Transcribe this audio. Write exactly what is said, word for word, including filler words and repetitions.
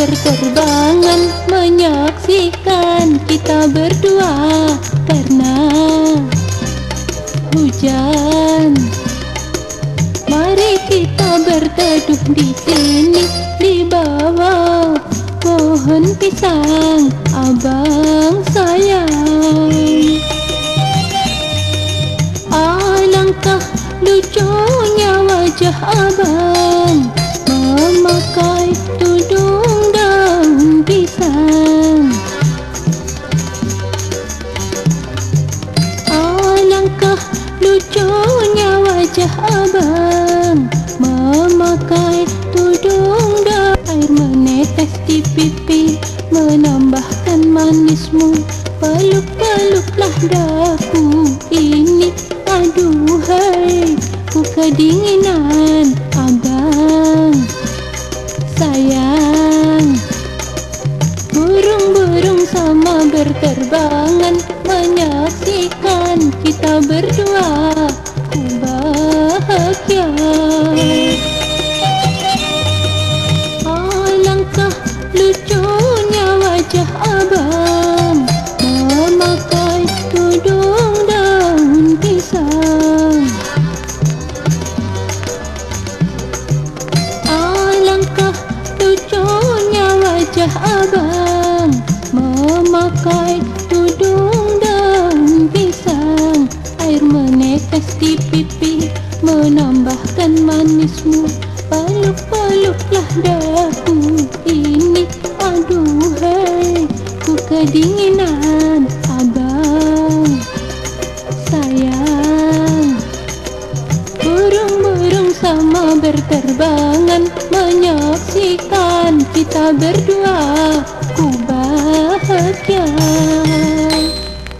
berterbangan menyaksikan kita berdua karena hujan. Mari kita berteduh di sini di bawah pohon pisang, abang sayang. Alangkah lucunya wajah abang memakai tudung daun pisang. Alangkah lucunya wajah abang memakai tudung daun. Air menetes di pipi menambahkan manismu. Peluk-peluklah daku ini, aduhai, ku kedinginan abang sayang. Burung-burung sama berterbangan menyaksikan kita berdua, ku bahagia. Alangkah lucunya wajah abang memakai tudung daun pisang. Alangkah lucunya wajah abang memakai tudung daun pisang. Air menetes di pipi menambahkan manismu. Peluk-peluklah daku ini, aduhai, ku kedinginan abang sayang. Burung-burung sama berterbangan menyaksikan kita berdua, ku bahagia.